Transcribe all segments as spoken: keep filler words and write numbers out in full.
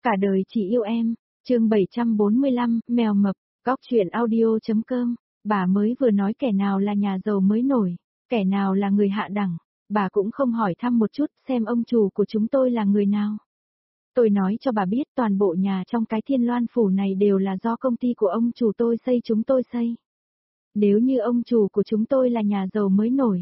Cả đời chỉ yêu em, chương bảy trăm bốn mươi lăm, mèo mập, góc truyện audio.com, bà mới vừa nói kẻ nào là nhà giàu mới nổi, kẻ nào là người hạ đẳng, bà cũng không hỏi thăm một chút xem ông chủ của chúng tôi là người nào. Tôi nói cho bà biết toàn bộ nhà trong cái Thiên Loan Phủ này đều là do công ty của ông chủ tôi xây chúng tôi xây. Nếu như ông chủ của chúng tôi là nhà giàu mới nổi,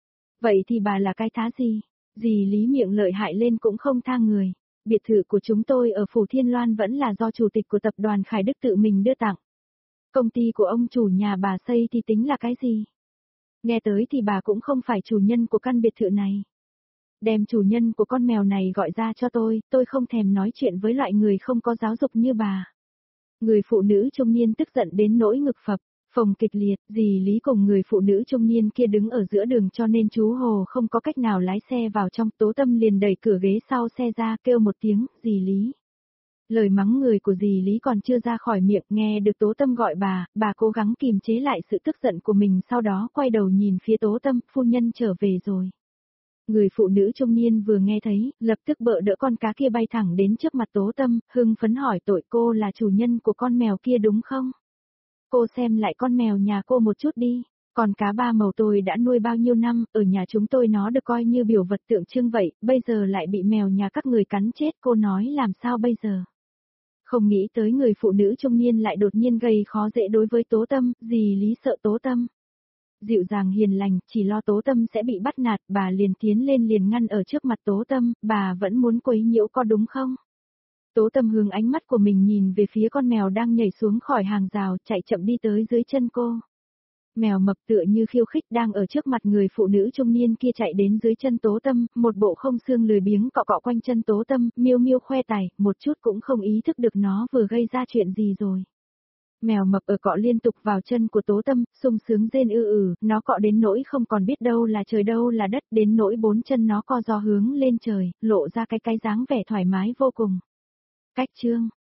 vậy thì bà là cái thá gì? Dì Lý miệng lợi hại lên cũng không tha người. Biệt thự của chúng tôi ở Phủ Thiên Loan vẫn là do chủ tịch của tập đoàn Khải Đức tự mình đưa tặng. Công ty của ông chủ nhà bà xây thì tính là cái gì? Nghe tới thì bà cũng không phải chủ nhân của căn biệt thự này. Đem chủ nhân của con mèo này gọi ra cho tôi, tôi không thèm nói chuyện với loại người không có giáo dục như bà. Người phụ nữ trung niên tức giận đến nỗi ngực phập, phồng kịch liệt, dì Lý cùng người phụ nữ trung niên kia đứng ở giữa đường cho nên chú Hồ không có cách nào lái xe vào trong. Tố Tâm liền đẩy cửa ghế sau xe ra kêu một tiếng, dì Lý. Lời mắng người của dì Lý còn chưa ra khỏi miệng, nghe được Tố Tâm gọi bà, bà cố gắng kìm chế lại sự tức giận của mình, sau đó quay đầu nhìn phía Tố Tâm, phu nhân trở về rồi. Người phụ nữ trung niên vừa nghe thấy, lập tức bợ đỡ con cá kia bay thẳng đến trước mặt Tố Tâm, hưng phấn hỏi tội cô là chủ nhân của con mèo kia đúng không? Cô xem lại con mèo nhà cô một chút đi, con cá ba màu tôi đã nuôi bao nhiêu năm, ở nhà chúng tôi nó được coi như biểu vật tượng trưng vậy, bây giờ lại bị mèo nhà các người cắn chết, cô nói làm sao bây giờ? Không nghĩ tới người phụ nữ trung niên lại đột nhiên gây khó dễ đối với Tố Tâm, dì Lý sợ Tố Tâm. Dịu dàng hiền lành, chỉ lo Tố Tâm sẽ bị bắt nạt, bà liền tiến lên liền ngăn ở trước mặt Tố Tâm, bà vẫn muốn quấy nhiễu có đúng không? Tố Tâm hướng ánh mắt của mình nhìn về phía con mèo đang nhảy xuống khỏi hàng rào, chạy chậm đi tới dưới chân cô. Mèo mập tựa như khiêu khích đang ở trước mặt người phụ nữ trung niên kia chạy đến dưới chân Tố Tâm, một bộ không xương lười biếng cọ cọ quanh chân Tố Tâm, miêu miêu khoe tài, một chút cũng không ý thức được nó vừa gây ra chuyện gì rồi. Mèo mập ở cọ liên tục vào chân của Tố Tâm, sung sướng rên ư ử, nó cọ đến nỗi không còn biết đâu là trời đâu là đất, đến nỗi bốn chân nó co giò hướng lên trời, lộ ra cái cái dáng vẻ thoải mái vô cùng. Cách chương